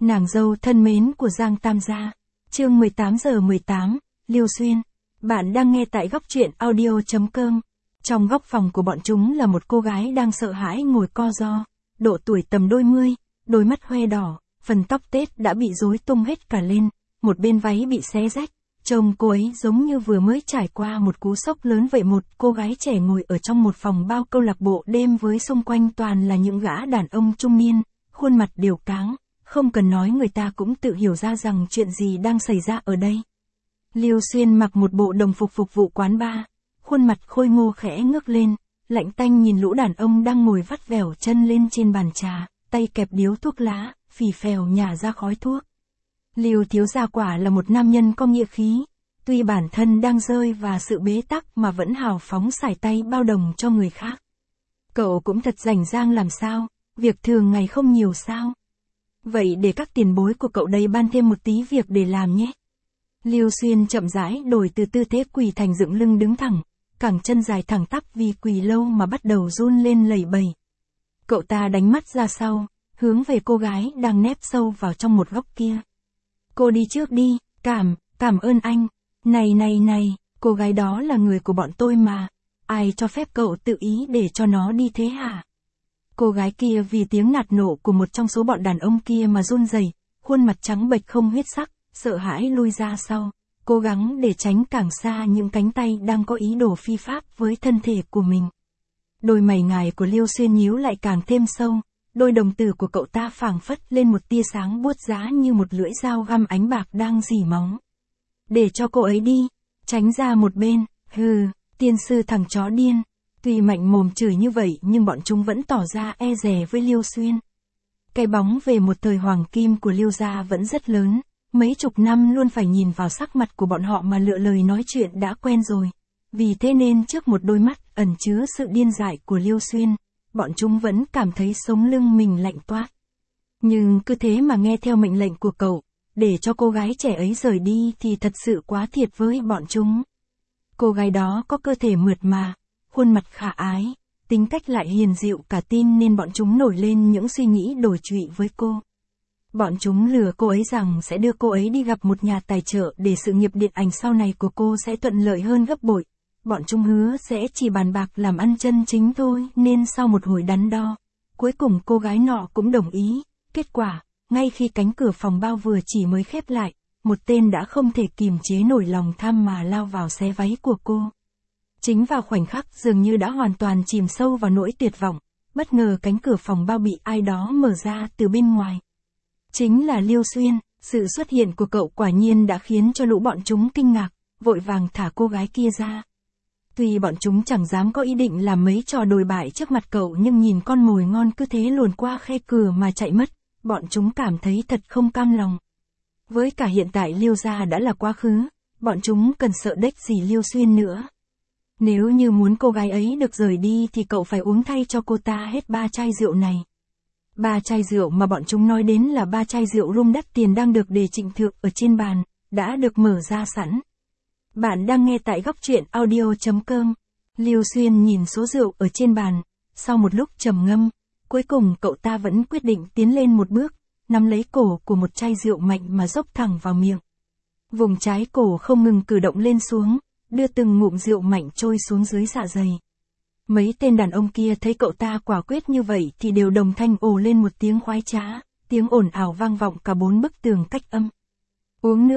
Nàng dâu thân mến của Giang Tam Gia. Chương 18:18, Liêu Xuyên. Bạn đang nghe tại góc truyện audio.com. Trong góc phòng của bọn chúng là một cô gái đang sợ hãi ngồi co ro, độ tuổi tầm đôi mươi, đôi mắt hoe đỏ, phần tóc tết đã bị rối tung hết cả lên, một bên váy bị xé rách, trông cô ấy giống như vừa mới trải qua một cú sốc lớn vậy. Một cô gái trẻ ngồi ở trong một phòng bao câu lạc bộ đêm với xung quanh toàn là những gã đàn ông trung niên, khuôn mặt đều cáng, không cần nói người ta cũng tự hiểu ra rằng chuyện gì đang xảy ra ở đây. Liêu Xuyên mặc một bộ đồng phục phục vụ quán bar, khuôn mặt khôi ngô khẽ ngước lên, lạnh tanh nhìn lũ đàn ông đang ngồi vắt vẻo chân lên trên bàn trà, tay kẹp điếu thuốc lá, phì phèo nhả ra khói thuốc. Liêu thiếu gia quả là một nam nhân có nghĩa khí, tuy bản thân đang rơi vào sự bế tắc mà vẫn hào phóng xải tay bao đồng cho người khác. Cậu cũng thật rảnh rang làm sao, việc thường ngày không nhiều sao. Vậy để các tiền bối của cậu đây ban thêm một tí việc để làm nhé. Liêu Xuyên chậm rãi đổi từ tư thế quỳ thành dựng lưng đứng thẳng, cẳng chân dài thẳng tắp vì quỳ lâu mà bắt đầu run lên lẩy bẩy. Cậu ta đánh mắt ra sau, hướng về cô gái đang nép sâu vào trong một góc kia. Cô đi trước đi, cảm ơn anh. Này, cô gái đó là người của bọn tôi mà, ai cho phép cậu tự ý để cho nó đi thế hả? Cô gái kia vì tiếng nạt nộ của một trong số bọn đàn ông kia mà run rẩy, khuôn mặt trắng bệch không huyết sắc, sợ hãi lui ra sau, cố gắng để tránh càng xa những cánh tay đang có ý đồ phi pháp với thân thể của mình. Đôi mày ngài của Liêu Xuyên nhíu lại càng thêm sâu, đôi đồng tử của cậu ta phảng phất lên một tia sáng buốt giá như một lưỡi dao găm ánh bạc đang rỉ máu. Để cho cô ấy đi, tránh ra một bên, hừ, tiên sư thằng chó điên. Tuy mạnh mồm chửi như vậy nhưng bọn chúng vẫn tỏ ra e dè với Liêu Xuyên. Cái bóng về một thời hoàng kim của Liêu gia vẫn rất lớn, mấy chục năm luôn phải nhìn vào sắc mặt của bọn họ mà lựa lời nói chuyện đã quen rồi. Vì thế nên trước một đôi mắt ẩn chứa sự điên dại của Liêu Xuyên, bọn chúng vẫn cảm thấy sống lưng mình lạnh toát. Nhưng cứ thế mà nghe theo mệnh lệnh của cậu, để cho cô gái trẻ ấy rời đi thì thật sự quá thiệt với bọn chúng. Cô gái đó có cơ thể mượt mà, khuôn mặt khả ái, tính cách lại hiền dịu cả tin nên bọn chúng nổi lên những suy nghĩ đổi trụy với cô. Bọn chúng lừa cô ấy rằng sẽ đưa cô ấy đi gặp một nhà tài trợ để sự nghiệp điện ảnh sau này của cô sẽ thuận lợi hơn gấp bội. Bọn chúng hứa sẽ chỉ bàn bạc làm ăn chân chính thôi nên sau một hồi đắn đo, cuối cùng cô gái nọ cũng đồng ý. Kết quả, ngay khi cánh cửa phòng bao vừa chỉ mới khép lại, một tên đã không thể kìm chế nổi lòng tham mà lao vào xé váy của cô. Chính vào khoảnh khắc dường như đã hoàn toàn chìm sâu vào nỗi tuyệt vọng, bất ngờ cánh cửa phòng bao bị ai đó mở ra từ bên ngoài. Chính là Liêu Xuyên, sự xuất hiện của cậu quả nhiên đã khiến cho lũ bọn chúng kinh ngạc, vội vàng thả cô gái kia ra. Tuy bọn chúng chẳng dám có ý định làm mấy trò đồi bại trước mặt cậu nhưng nhìn con mồi ngon cứ thế luồn qua khe cửa mà chạy mất, bọn chúng cảm thấy thật không cam lòng. Với cả hiện tại Liêu gia đã là quá khứ, bọn chúng cần sợ đếch gì Liêu Xuyên nữa. Nếu như muốn cô gái ấy được rời đi thì cậu phải uống thay cho cô ta hết 3 chai rượu này. 3 chai rượu mà bọn chúng nói đến là 3 chai rượu rum đắt tiền đang được để trịnh thượng ở trên bàn, đã được mở ra sẵn. Bạn đang nghe tại góc truyện audio.com. Liêu Xuyên nhìn số rượu ở trên bàn, sau một lúc trầm ngâm, cuối cùng cậu ta vẫn quyết định tiến lên một bước, nắm lấy cổ của một chai rượu mạnh mà dốc thẳng vào miệng. Vùng trái cổ không ngừng cử động lên xuống, đưa từng ngụm rượu mạnh trôi xuống dưới dạ dày. Mấy tên đàn ông kia thấy cậu ta quả quyết như vậy thì đều đồng thanh ồ lên một tiếng khoái trá, tiếng ồn ào vang vọng cả 4 bức tường cách âm. Uống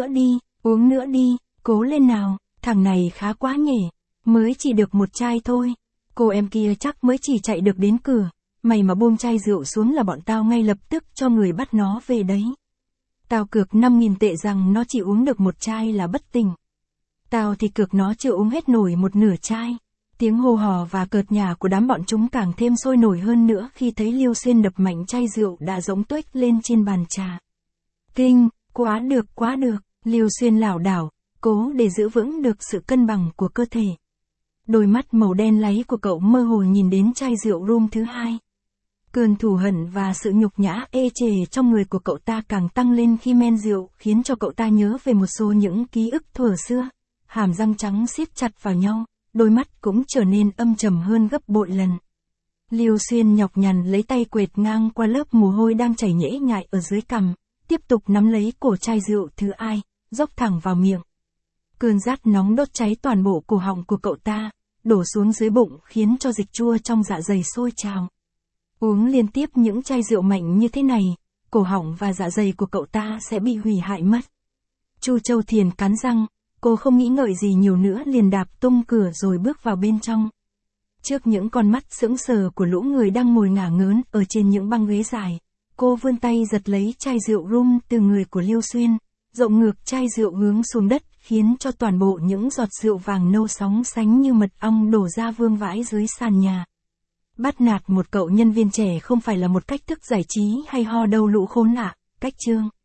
nữa đi, cố lên nào, thằng này khá quá nhỉ, mới chỉ được một chai thôi. Cô em kia chắc mới chỉ chạy được đến cửa, mày mà buông chai rượu xuống là bọn tao ngay lập tức cho người bắt nó về đấy. Tao cược 5.000 tệ rằng nó chỉ uống được một chai là bất tỉnh. Tao thì cược nó chưa uống hết nổi một nửa chai. Tiếng hô hò và cợt nhả của đám bọn chúng càng thêm sôi nổi hơn nữa khi thấy Liêu Xuyên đập mạnh chai rượu đã rỗng tuếch lên trên bàn trà. Kinh, quá được, Liêu Xuyên lảo đảo, cố để giữ vững được sự cân bằng của cơ thể. Đôi mắt màu đen láy của cậu mơ hồ nhìn đến chai rượu rum thứ hai. Cơn thù hận và sự nhục nhã ê chề trong người của cậu ta càng tăng lên khi men rượu khiến cho cậu ta nhớ về một số những ký ức thuở xưa. Hàm răng trắng siết chặt vào nhau, đôi mắt cũng trở nên âm trầm hơn gấp bội lần. Liêu Xuyên nhọc nhằn lấy tay quệt ngang qua lớp mồ hôi đang chảy nhễ nhại ở dưới cằm, tiếp tục nắm lấy cổ chai rượu thứ ai, dốc thẳng vào miệng. Cơn rát nóng đốt cháy toàn bộ cổ họng của cậu ta, đổ xuống dưới bụng khiến cho dịch chua trong dạ dày sôi trào. Uống liên tiếp những chai rượu mạnh như thế này, cổ họng và dạ dày của cậu ta sẽ bị hủy hại mất. Chu Châu Thiền cắn răng, cô không nghĩ ngợi gì nhiều nữa liền đạp tung cửa rồi bước vào bên trong. Trước những con mắt sững sờ của lũ người đang ngồi ngả ngớn ở trên những băng ghế dài, cô vươn tay giật lấy chai rượu rum từ người của Liêu Xuyên, rộng ngược chai rượu hướng xuống đất khiến cho toàn bộ những giọt rượu vàng nâu sóng sánh như mật ong đổ ra vương vãi dưới sàn nhà. Bắt nạt một cậu nhân viên trẻ không phải là một cách thức giải trí hay ho đâu lũ khốn nạn, cách chương.